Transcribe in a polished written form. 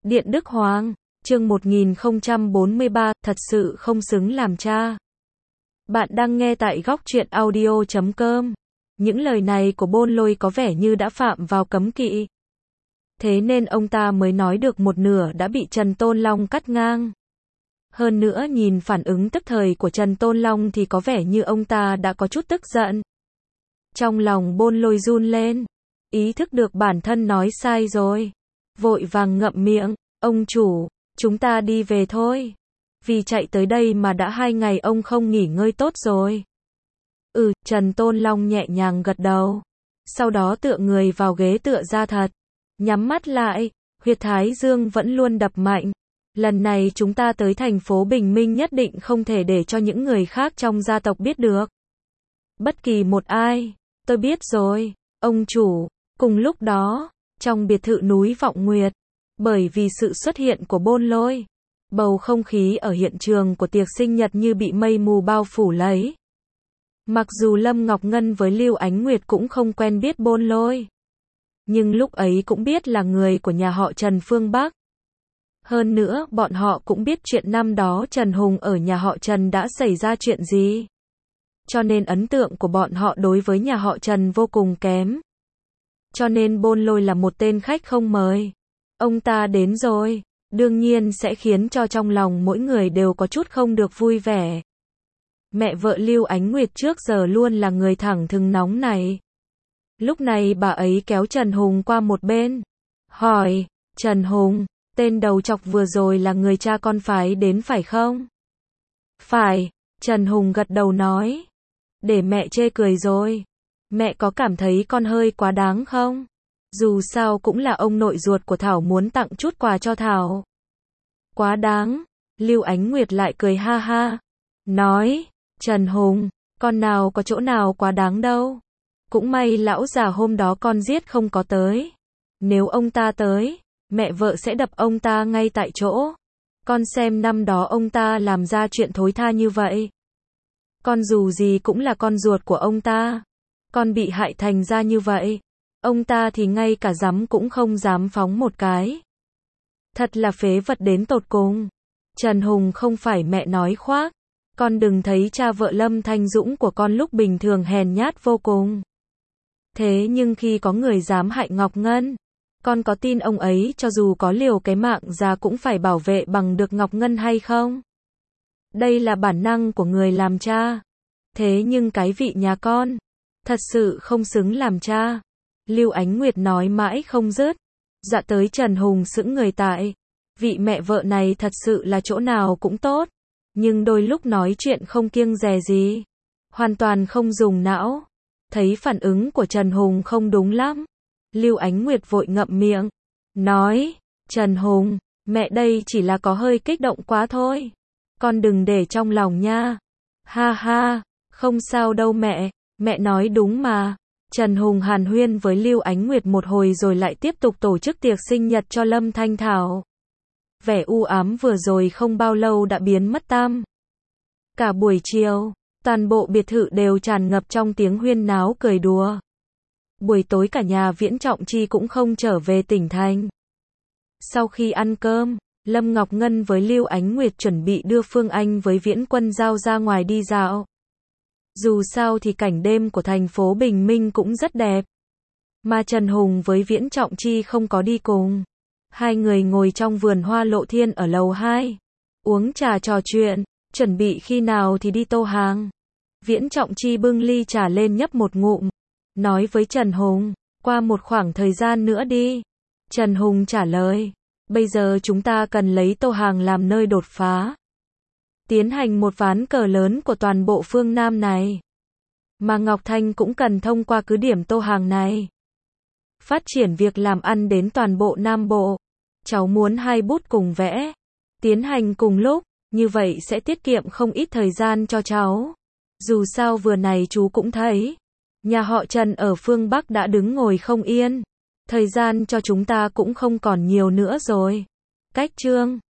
Điện Đức Hoàng, chương 1043, thật sự không xứng làm cha. Bạn đang nghe tại góc truyện audio.com. Những lời này của Bôn Lôi có vẻ như đã phạm vào cấm kỵ. Thế nên ông ta mới nói được một nửa đã bị Trần Tôn Long cắt ngang. Hơn nữa nhìn phản ứng tức thời của Trần Tôn Long thì có vẻ như ông ta đã có chút tức giận. Trong lòng Bôn Lôi run lên, ý thức được bản thân nói sai rồi. Vội vàng ngậm miệng, ông chủ, chúng ta đi về thôi. Vì chạy tới đây mà đã 2 ngày ông không nghỉ ngơi tốt rồi. Trần Tôn Long nhẹ nhàng gật đầu. Sau đó tựa người vào ghế tựa ra thật. Nhắm mắt lại, huyệt thái dương vẫn luôn đập mạnh. Lần này chúng ta tới thành phố Bình Minh nhất định không thể để cho những người khác trong gia tộc biết được. Bất kỳ một ai, tôi biết rồi, ông chủ. Cùng lúc đó, trong biệt thự núi Vọng Nguyệt, bởi vì sự xuất hiện của Bôn Lôi, bầu không khí ở hiện trường của tiệc sinh nhật như bị mây mù bao phủ lấy. Mặc dù Lâm Ngọc Ngân với Lưu Ánh Nguyệt cũng không quen biết Bôn Lôi, nhưng lúc ấy cũng biết là người của nhà họ Trần phương Bắc. Hơn nữa, bọn họ cũng biết chuyện năm đó Trần Hùng ở nhà họ Trần đã xảy ra chuyện gì. Cho nên ấn tượng của bọn họ đối với nhà họ Trần vô cùng kém. Cho nên Bôn Lôi là một tên khách không mời. Ông ta đến rồi, đương nhiên sẽ khiến cho trong lòng mỗi người đều có chút không được vui vẻ. Mẹ vợ Lưu Ánh Nguyệt trước giờ luôn là người thẳng thừng nóng này. Lúc này bà ấy kéo Trần Hùng qua một bên. Hỏi, Trần Hùng, tên đầu chọc vừa rồi là người cha con phái đến phải không? Phải, Trần Hùng gật đầu nói. Để mẹ chê cười rồi. Mẹ có cảm thấy con hơi quá đáng không? Dù sao cũng là ông nội ruột của Thảo muốn tặng chút quà cho Thảo. Quá đáng. Lưu Ánh Nguyệt lại cười ha ha. Nói, Trần Hùng, con nào có chỗ nào quá đáng đâu. Cũng may lão già hôm đó con giết không có tới. Nếu ông ta tới, mẹ vợ sẽ đập ông ta ngay tại chỗ. Con xem năm đó ông ta làm ra chuyện thối tha như vậy. Con dù gì cũng là con ruột của ông ta. Con bị hại thành ra như vậy. Ông ta thì ngay cả dám cũng không dám phóng một cái. Thật là phế vật đến tột cùng. Trần Hùng không phải mẹ nói khoác. Con đừng thấy cha vợ Lâm Thanh Dũng của con lúc bình thường hèn nhát vô cùng. Thế nhưng khi có người dám hại Ngọc Ngân, con có tin ông ấy cho dù có liều cái mạng ra cũng phải bảo vệ bằng được Ngọc Ngân hay không? Đây là bản năng của người làm cha. Thế nhưng cái vị nhà con, thật sự không xứng làm cha. Lưu Ánh Nguyệt nói mãi không dứt. Dạ tới Trần Hùng sững người tại. Vị mẹ vợ này thật sự là chỗ nào cũng tốt. Nhưng đôi lúc nói chuyện không kiêng dè gì. Hoàn toàn không dùng não. Thấy phản ứng của Trần Hùng không đúng lắm. Lưu Ánh Nguyệt vội ngậm miệng. Nói, Trần Hùng, mẹ đây chỉ là có hơi kích động quá thôi. Con đừng để trong lòng nha. Ha ha, không sao đâu mẹ nói đúng mà. Trần Hùng hàn huyên với Lưu Ánh Nguyệt một hồi rồi lại tiếp tục tổ chức tiệc sinh nhật cho Lâm Thanh Thảo. Vẻ u ám vừa rồi không bao lâu đã biến mất tăm. Cả buổi chiều, toàn bộ biệt thự đều tràn ngập trong tiếng huyên náo cười đùa. Buổi tối cả nhà Viễn Trọng Chi cũng không trở về tỉnh thành. Sau khi ăn cơm, Lâm Ngọc Ngân với Lưu Ánh Nguyệt chuẩn bị đưa Phương Anh với Viễn Quân Giao ra ngoài đi dạo. Dù sao thì cảnh đêm của thành phố Bình Minh cũng rất đẹp. Mà Trần Hùng với Viễn Trọng Chi không có đi cùng. Hai người ngồi trong vườn hoa lộ thiên ở lầu 2. Uống trà trò chuyện, chuẩn bị khi nào thì đi Tô Hàng. Viễn Trọng Chi bưng ly trà lên nhấp một ngụm. Nói với Trần Hùng, qua một khoảng thời gian nữa đi. Trần Hùng trả lời, bây giờ chúng ta cần lấy Tô Hàng làm nơi đột phá. Tiến hành một ván cờ lớn của toàn bộ phương Nam này. Mà Ngọc Thanh cũng cần thông qua cứ điểm Tô Hàng này. Phát triển việc làm ăn đến toàn bộ Nam Bộ. Cháu muốn 2 bút cùng vẽ. Tiến hành cùng lúc, như vậy sẽ tiết kiệm không ít thời gian cho cháu. Dù sao vừa này chú cũng thấy. Nhà họ Trần ở phương Bắc đã đứng ngồi không yên. Thời gian cho chúng ta cũng không còn nhiều nữa rồi. Cách chương